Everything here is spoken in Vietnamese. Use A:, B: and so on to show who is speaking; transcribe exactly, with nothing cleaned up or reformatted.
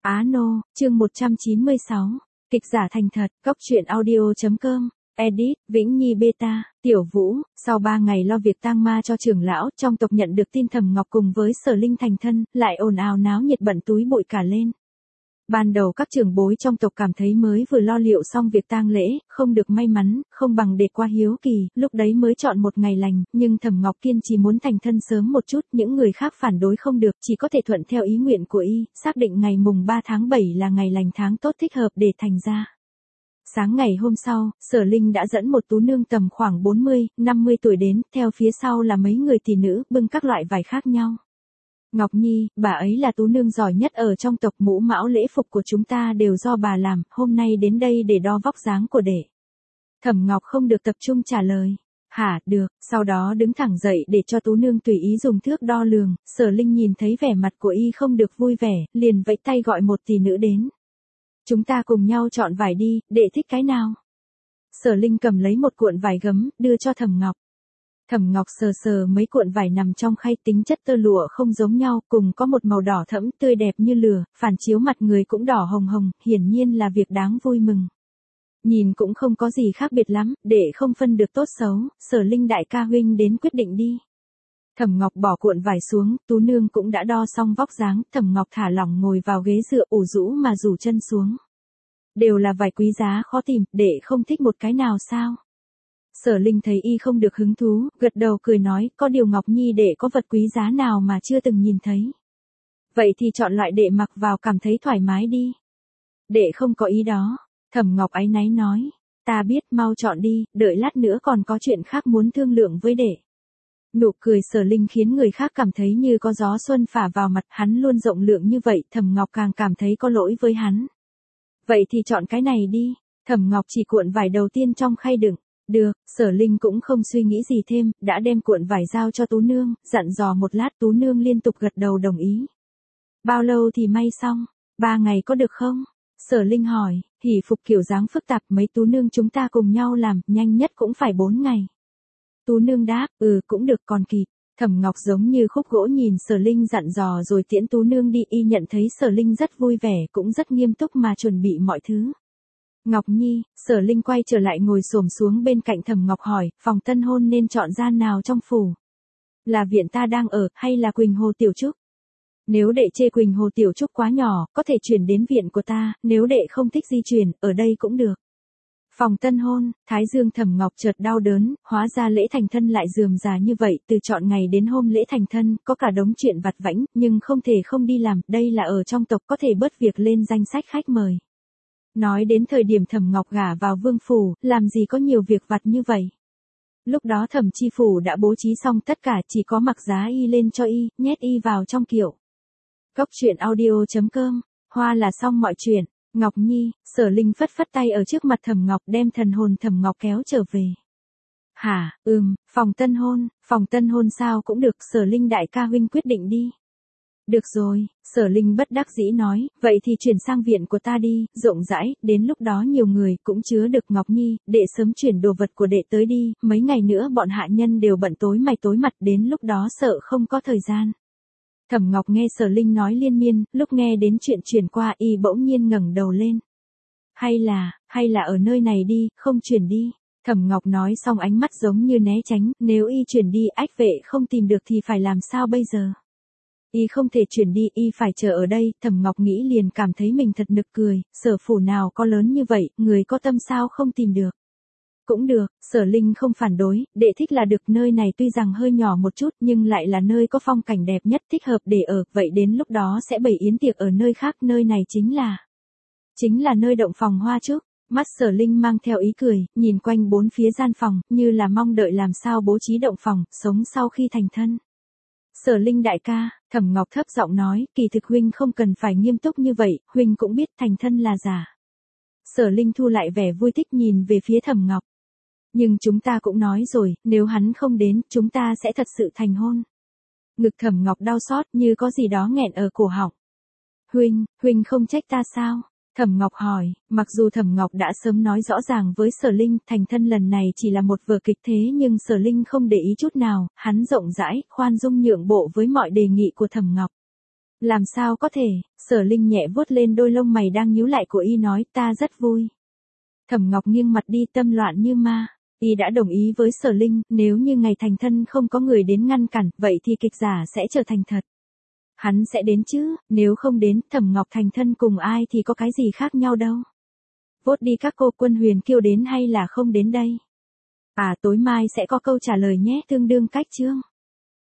A: Á Nô, chương một trăm chín mươi sáu. Kịch giả thành thật, góc truyện audio.com. Edit, Vĩnh Nhi Beta, Tiểu Vũ. Sau ba ngày lo việc tang ma cho trưởng lão, trong tộc nhận được tin Thẩm Ngọc cùng với Sở Linh thành thân, lại ồn ào náo nhiệt bận túi bụi cả lên. Ban đầu các trưởng bối trong tộc cảm thấy mới vừa lo liệu xong việc tang lễ, không được may mắn, không bằng để qua hiếu kỳ, lúc đấy mới chọn một ngày lành, nhưng Thẩm Ngọc kiên trì muốn thành thân sớm một chút, những người khác phản đối không được, chỉ có thể thuận theo ý nguyện của y, xác định ngày mùng ba tháng bảy là ngày lành tháng tốt thích hợp để thành ra. Sáng ngày hôm sau, Sở Linh đã dẫn một tú nương tầm khoảng bốn mươi, năm mươi tuổi đến, theo phía sau là mấy người tỷ nữ, bưng các loại vải khác nhau. Ngọc Nhi, bà ấy là tú nương giỏi nhất ở trong tộc, mũ mão lễ phục của chúng ta đều do bà làm, hôm nay đến đây để đo vóc dáng của đệ. Thẩm Ngọc không được tập trung trả lời. Hả, được, sau đó đứng thẳng dậy để cho tú nương tùy ý dùng thước đo lường, Sở Linh nhìn thấy vẻ mặt của y không được vui vẻ, liền vẫy tay gọi một tỷ nữ đến. Chúng ta cùng nhau chọn vải đi, đệ thích cái nào? Sở Linh cầm lấy một cuộn vải gấm, đưa cho Thẩm Ngọc. Thẩm Ngọc sờ sờ mấy cuộn vải nằm trong khay, tính chất tơ lụa không giống nhau, cùng có một màu đỏ thẫm tươi đẹp như lửa, phản chiếu mặt người cũng đỏ hồng hồng, hiển nhiên là việc đáng vui mừng. Nhìn cũng không có gì khác biệt lắm, để không phân được tốt xấu, Sở Linh đại ca huynh đến quyết định đi. Thẩm Ngọc bỏ cuộn vải xuống, tú nương cũng đã đo xong vóc dáng, Thẩm Ngọc thả lỏng ngồi vào ghế dựa, ủ rũ mà rủ chân xuống. Đều là vải quý giá khó tìm, để không thích một cái nào sao? Sở Linh thấy y không được hứng thú, gật đầu cười nói, có điều Ngọc Nhi đệ có vật quý giá nào mà chưa từng nhìn thấy. Vậy thì chọn loại đệ mặc vào cảm thấy thoải mái đi. Đệ không có ý đó. Thẩm Ngọc áy náy nói, ta biết, mau chọn đi, đợi lát nữa còn có chuyện khác muốn thương lượng với đệ. Nụ cười Sở Linh khiến người khác cảm thấy như có gió xuân phả vào mặt, hắn luôn rộng lượng như vậy, Thẩm Ngọc càng cảm thấy có lỗi với hắn. Vậy thì chọn cái này đi. Thẩm Ngọc chỉ cuộn vải đầu tiên trong khay đựng. Được, Sở Linh cũng không suy nghĩ gì thêm, đã đem cuộn vải giao cho tú nương, dặn dò một lát, tú nương liên tục gật đầu đồng ý. Bao lâu thì may xong? Ba ngày có được không? Sở Linh hỏi, hỉ phục kiểu dáng phức tạp, mấy tú nương chúng ta cùng nhau làm, nhanh nhất cũng phải bốn ngày. Tú nương đáp, ừ cũng được, còn kịp. Thẩm Ngọc giống như khúc gỗ nhìn Sở Linh dặn dò rồi tiễn tú nương đi, y nhận thấy Sở Linh rất vui vẻ, cũng rất nghiêm túc mà chuẩn bị mọi thứ. Ngọc Nhi, Sở Linh quay trở lại ngồi xổm xuống bên cạnh Thẩm Ngọc hỏi, phòng tân hôn nên chọn gian nào trong phủ? Là viện ta đang ở, hay là Quỳnh Hồ Tiểu Trúc? Nếu đệ chê Quỳnh Hồ Tiểu Trúc quá nhỏ, có thể chuyển đến viện của ta, nếu đệ không thích di chuyển, ở đây cũng được. Phòng tân hôn, Thái Dương Thẩm Ngọc chợt đau đớn, hóa ra lễ thành thân lại rườm rà như vậy, từ chọn ngày đến hôm lễ thành thân, có cả đống chuyện vặt vãnh, nhưng không thể không đi làm, đây là ở trong tộc có thể bớt việc lên danh sách khách mời. Nói đến thời điểm Thẩm Ngọc gả vào vương phủ, làm gì có nhiều việc vặt như vậy. Lúc đó Thẩm Chi phủ đã bố trí xong tất cả, chỉ có mặc giá y lên cho y, nhét y vào trong kiệu. Góc truyện audio.com, hoa là xong mọi chuyện. Ngọc Nhi, Sở Linh phất phất tay ở trước mặt Thẩm Ngọc, đem thần hồn Thẩm Ngọc kéo trở về. Hả, ừm, phòng tân hôn, phòng tân hôn sao cũng được, Sở Linh đại ca huynh quyết định đi. Được rồi, Sở Linh bất đắc dĩ nói, vậy thì chuyển sang viện của ta đi, rộng rãi, đến lúc đó nhiều người cũng chứa được. Ngọc Nhi, đệ sớm chuyển đồ vật của đệ tới đi, mấy ngày nữa bọn hạ nhân đều bận tối mày tối mặt, đến lúc đó sợ không có thời gian. Thẩm Ngọc nghe Sở Linh nói liên miên, lúc nghe đến chuyện chuyển qua y bỗng nhiên ngẩng đầu lên. Hay là, hay là ở nơi này đi, không chuyển đi. Thẩm Ngọc nói xong ánh mắt giống như né tránh, nếu y chuyển đi, ách vệ không tìm được thì phải làm sao bây giờ? Y không thể chuyển đi, y phải chờ ở đây, Thẩm Ngọc nghĩ liền cảm thấy mình thật nực cười, Sở phủ nào có lớn như vậy, người có tâm sao không tìm được. Cũng được, Sở Linh không phản đối, đệ thích là được, nơi này tuy rằng hơi nhỏ một chút nhưng lại là nơi có phong cảnh đẹp nhất, thích hợp để ở, vậy đến lúc đó sẽ bày yến tiệc ở nơi khác, nơi này chính là, chính là nơi động phòng hoa trước. Mắt Sở Linh mang theo ý cười, nhìn quanh bốn phía gian phòng, như là mong đợi làm sao bố trí động phòng, sống sau khi thành thân. Sở Linh đại ca, Thẩm Ngọc thấp giọng nói, kỳ thực huynh không cần phải nghiêm túc như vậy, huynh cũng biết thành thân là giả. Sở Linh thu lại vẻ vui thích nhìn về phía Thẩm Ngọc. Nhưng chúng ta cũng nói rồi, nếu hắn không đến, chúng ta sẽ thật sự thành hôn. Ngực Thẩm Ngọc đau xót như có gì đó nghẹn ở cổ họng. Huynh, huynh không trách ta sao? Thẩm Ngọc hỏi, mặc dù Thẩm Ngọc đã sớm nói rõ ràng với Sở Linh, thành thân lần này chỉ là một vở kịch, thế nhưng Sở Linh không để ý chút nào, hắn rộng rãi, khoan dung nhượng bộ với mọi đề nghị của Thẩm Ngọc. Làm sao có thể, Sở Linh nhẹ vuốt lên đôi lông mày đang nhíu lại của y nói ta rất vui. Thẩm Ngọc nghiêng mặt đi tâm loạn như ma. Y đã đồng ý với Sở Linh, nếu như ngày thành thân không có người đến ngăn cản, vậy thì kịch giả sẽ trở thành thật. Hắn sẽ đến chứ, nếu không đến, Thẩm Ngọc thành thân cùng ai thì có cái gì khác nhau đâu. Vốt đi các cô, Quân Huyền Kiêu đến hay là không đến đây? À tối mai sẽ có câu trả lời nhé, tương đương cách chương.